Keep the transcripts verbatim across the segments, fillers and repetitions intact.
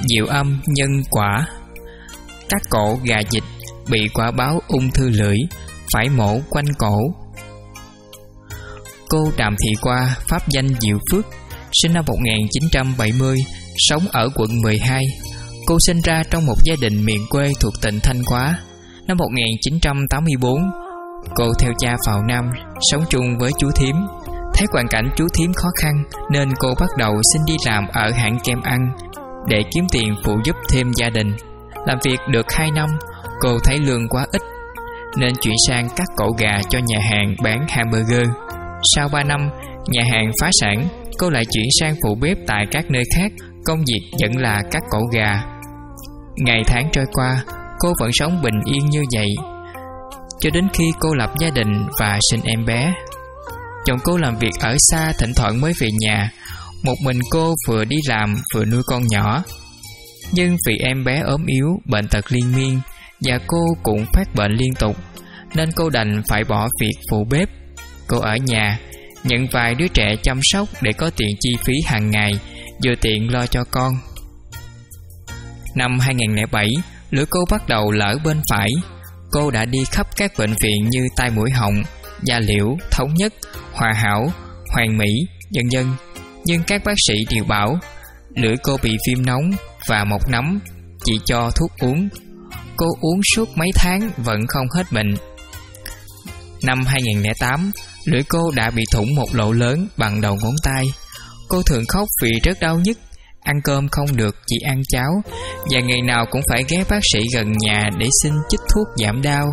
diệu âm nhân quả. Các cổ gà dịch bị quả báo ung thư lưỡi, phải mổ quanh cổ. Cô Đàm Thị Qua, pháp danh Diệu Phước, sinh năm một nghìn chín trăm bảy mươi, sống ở quận mười hai. Cô sinh ra trong một gia đình miền quê thuộc tỉnh Thanh Hóa. Năm một nghìn chín trăm tám mươi tư, cô theo cha vào Nam, sống chung với chú thím. Thấy hoàn cảnh chú thím khó khăn nên cô bắt đầu xin đi làm ở hãng kem ăn để kiếm tiền phụ giúp thêm gia đình. Làm việc được hai năm, cô thấy lương quá ít nên chuyển sang cắt cổ gà cho nhà hàng bán hamburger. Sau ba năm, nhà hàng phá sản, cô lại chuyển sang phụ bếp tại các nơi khác, công việc vẫn là cắt cổ gà. Ngày tháng trôi qua, cô vẫn sống bình yên như vậy, cho đến khi cô lập gia đình và sinh em bé. Chồng cô làm việc ở xa, thỉnh thoảng mới về nhà. Một mình cô vừa đi làm vừa nuôi con nhỏ. Nhưng vì em bé ốm yếu, bệnh tật liên miên và cô cũng phát bệnh liên tục, nên cô đành phải bỏ việc phụ bếp. Cô ở nhà, nhận vài đứa trẻ chăm sóc để có tiền chi phí hàng ngày, vừa tiện lo cho con. Năm hai nghìn không trăm lẻ bảy, lưỡi cô bắt đầu lở bên phải. Cô đã đi khắp các bệnh viện như tai mũi họng, Gia Liễu, Thống Nhất, Hòa Hảo, Hoàn Mỹ, vân vân. Nhưng các bác sĩ đều bảo lưỡi cô bị viêm nóng và mọc nấm, chỉ cho thuốc uống. Cô uống suốt mấy tháng vẫn không hết bệnh. Năm hai nghìn không trăm lẻ tám, lưỡi cô đã bị thủng một lỗ lớn bằng đầu ngón tay. Cô thường khóc vì rất đau nhức, ăn cơm không được, chỉ ăn cháo, và ngày nào cũng phải ghé bác sĩ gần nhà để xin chích thuốc giảm đau.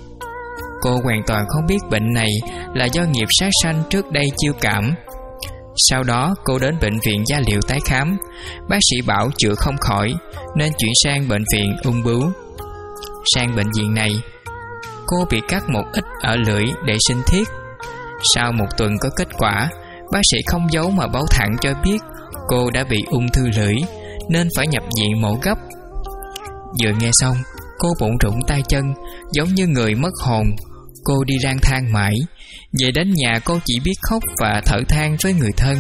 Cô hoàn toàn không biết bệnh này là do nghiệp sát sanh trước đây chiêu cảm. Sau đó cô đến bệnh viện Gia Liễu tái khám. Bác sĩ bảo chữa không khỏi nên chuyển sang bệnh viện ung bướu. Sang bệnh viện này, cô bị cắt một ít ở lưỡi để sinh thiết. Sau một tuần có kết quả, bác sĩ không giấu mà báo thẳng cho biết cô đã bị ung thư lưỡi nên phải nhập viện mổ gấp. Vừa nghe xong, cô bủn rủn tay chân, giống như người mất hồn. Cô đi lang thang mãi. Về đến nhà cô chỉ biết khóc và thở than với người thân.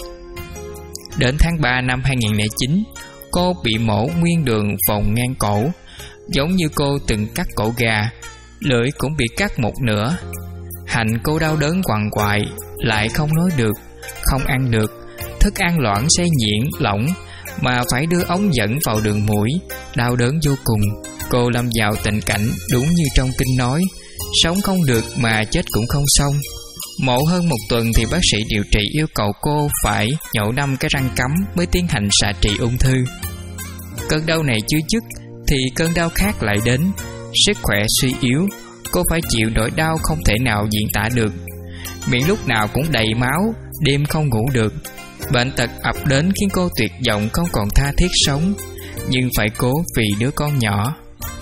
Đến tháng ba năm hai nghìn không trăm lẻ chín, cô bị mổ nguyên đường vòng ngang cổ. Giống như cô từng cắt cổ gà, lưỡi cũng bị cắt một nửa. Hạnh cô đau đớn quằn quại, lại không nói được, không ăn được, thức ăn loãng xay nhuyễn, lỏng, mà phải đưa ống dẫn vào đường mũi, đau đớn vô cùng. Cô lâm vào tình cảnh đúng như trong kinh nói, sống không được mà chết cũng không xong. Mổ hơn một tuần thì bác sĩ điều trị yêu cầu cô phải nhổ năm cái răng cắm mới tiến hành xạ trị ung thư. Cơn đau này chưa dứt thì cơn đau khác lại đến. Sức khỏe suy yếu, cô phải chịu nỗi đau không thể nào diễn tả được. Miệng lúc nào cũng đầy máu, đêm không ngủ được. Bệnh tật ập đến khiến cô tuyệt vọng không còn tha thiết sống, nhưng phải cố vì đứa con nhỏ.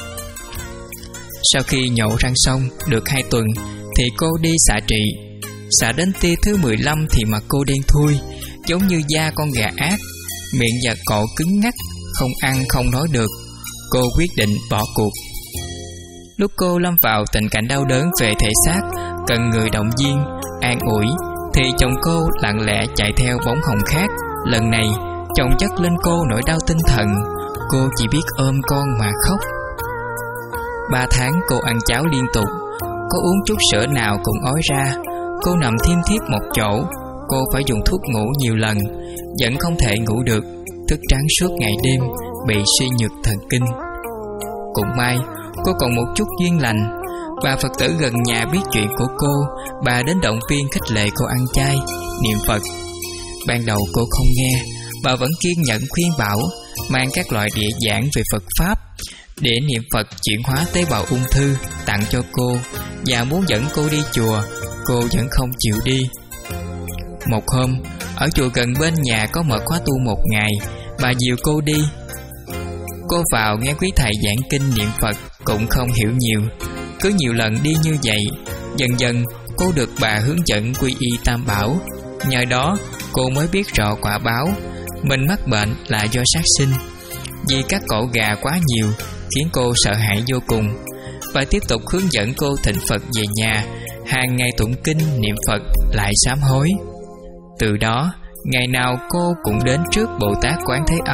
Sau khi nhổ răng xong được hai tuần thì cô đi xạ trị. Xạ đến tia thứ mười lăm thì mặt cô đen thui, giống như da con gà ác. Miệng và cổ cứng ngắc, không ăn không nói được. Cô quyết định bỏ cuộc. Lúc cô lâm vào tình cảnh đau đớn về thể xác, cần người động viên, an ủi, thì chồng cô lặng lẽ chạy theo bóng hồng khác. Lần này chồng chất lên cô nỗi đau tinh thần. Cô chỉ biết ôm con mà khóc. Ba tháng cô ăn cháo liên tục, có uống chút sữa nào cũng ói ra. Cô nằm thiêm thiếp một chỗ. Cô phải dùng thuốc ngủ nhiều lần, vẫn không thể ngủ được, thức trắng suốt ngày đêm, bị suy nhược thần kinh. Cũng may cô còn một chút duyên lành. Bà Phật tử gần nhà biết chuyện của cô, bà đến động viên khích lệ cô ăn chay, niệm Phật. Ban đầu cô không nghe, bà vẫn kiên nhẫn khuyên bảo, mang các loại địa giảng về Phật Pháp để niệm Phật chuyển hóa tế bào ung thư tặng cho cô, và muốn dẫn cô đi chùa. Cô vẫn không chịu đi. Một hôm, ở chùa gần bên nhà có mở khóa tu một ngày, bà dìu cô đi. Cô vào nghe quý thầy giảng kinh niệm Phật cũng không hiểu nhiều. Cứ nhiều lần đi như vậy, dần dần cô được bà hướng dẫn quy y Tam Bảo. Nhờ đó cô mới biết rõ quả báo mình mắc bệnh là do sát sinh. Vì các cổ gà quá nhiều khiến cô sợ hãi vô cùng. Và tiếp tục hướng dẫn cô thỉnh Phật về nhà, hàng ngày tụng kinh niệm Phật lại sám hối. Từ đó ngày nào cô cũng đến trước Bồ Tát Quán Thế Âm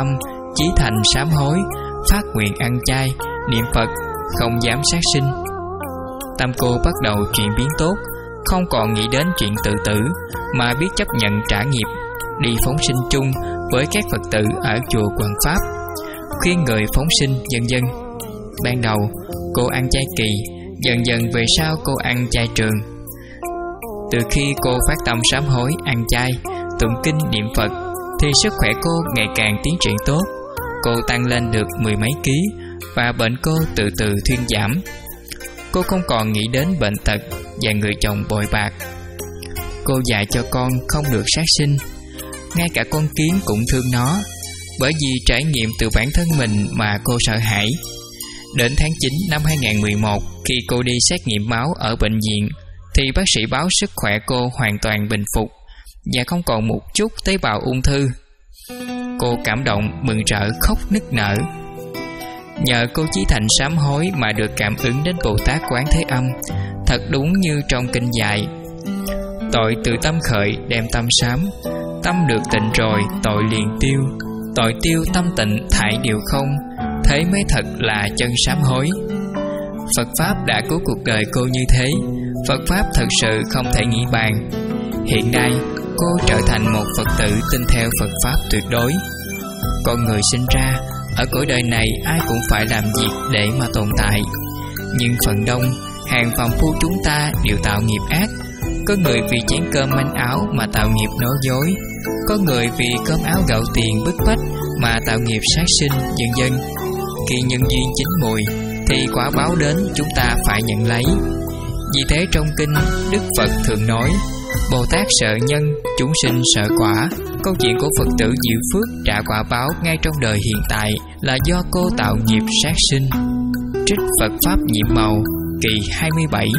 chí thành sám hối, phát nguyện ăn chay, niệm Phật, không dám sát sinh. Tâm cô bắt đầu chuyển biến tốt, không còn nghĩ đến chuyện tự tử, mà biết chấp nhận trả nghiệp, đi phóng sinh chung với các Phật tử ở chùa Quảng Pháp, khuyên người phóng sinh vân vân. Ban đầu cô ăn chay kỳ, dần dần về sau cô ăn chay trường. Từ khi cô phát tâm sám hối, ăn chay, tụng kinh niệm Phật, thì sức khỏe cô ngày càng tiến triển tốt. Cô tăng lên được mười mấy ký, và bệnh cô từ từ thuyên giảm. Cô không còn nghĩ đến bệnh tật và người chồng bội bạc. Cô dạy cho con không được sát sinh, ngay cả con kiến cũng thương nó, bởi vì trải nghiệm từ bản thân mình mà cô sợ hãi. Đến tháng chín năm hai nghìn không trăm mười một, khi cô đi xét nghiệm máu ở bệnh viện, thì bác sĩ báo sức khỏe cô hoàn toàn bình phục và không còn một chút tế bào ung thư. Cô cảm động, mừng rỡ, khóc nức nở. Nhờ cô chí thành sám hối mà được cảm ứng đến Bồ Tát Quán Thế Âm. Thật đúng như trong kinh dạy: tội từ tâm khởi, đem tâm sám. Tâm được tịnh rồi, tội liền tiêu. Tội tiêu tâm tịnh, thải đều không. Thế mới thật là chân sám hối. Phật Pháp đã cứu cuộc đời cô như thế. Phật Pháp thật sự không thể nghĩ bàn. Hiện nay cô trở thành một Phật tử tin theo Phật Pháp tuyệt đối. Con người sinh ra ở cõi đời này ai cũng phải làm việc để mà tồn tại. Nhưng phần đông hàng phàm phu chúng ta đều tạo nghiệp ác. Có người vì chén cơm manh áo mà tạo nghiệp nói dối. Có người vì cơm áo gạo tiền bức bách mà tạo nghiệp sát sinh vân vân. Khi nhân duyên chín mùi thì quả báo đến chúng ta phải nhận lấy. Vì thế trong kinh Đức Phật thường nói: Bồ Tát sợ nhân, chúng sinh sợ quả. Câu chuyện của Phật tử Diệu Phước trả quả báo ngay trong đời hiện tại là do cô tạo nghiệp sát sinh. Trích Phật Pháp Nhiệm Màu, kỳ hai mươi bảy.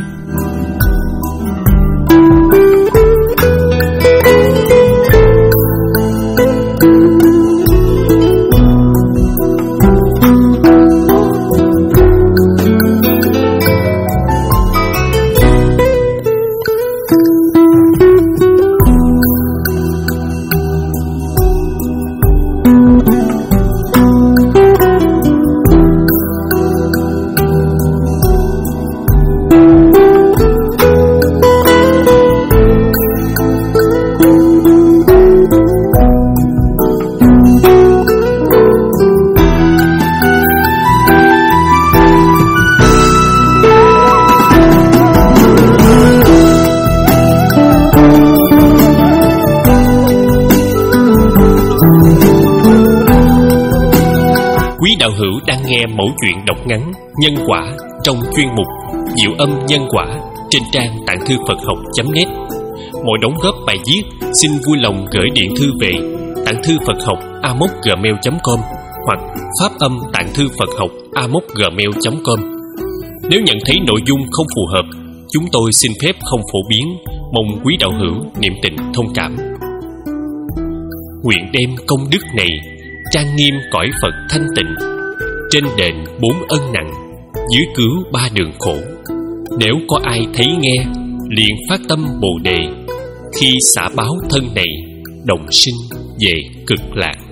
Đạo hữu đang nghe mẩu chuyện đọc ngắn Nhân Quả trong chuyên mục Diệu Âm Nhân Quả trên trang tạng thư Phật học chấm net. Mọi đóng góp bài viết xin vui lòng gửi điện thư về tạng thư Phật học a mốc gmail chấm com hoặc phát âm tạng thư Phật học a mốc gmail chấm com. Nếu nhận thấy nội dung không phù hợp, chúng tôi xin phép không phổ biến, mong quý đạo hữu niệm tình thông cảm. Nguyện đem công đức này trang nghiêm cõi Phật thanh tịnh, trên đền bốn ân nặng, dưới cứu ba đường khổ. Nếu có ai thấy nghe, liền phát tâm Bồ đề, khi xả báo thân này, đồng sinh về cực lạc.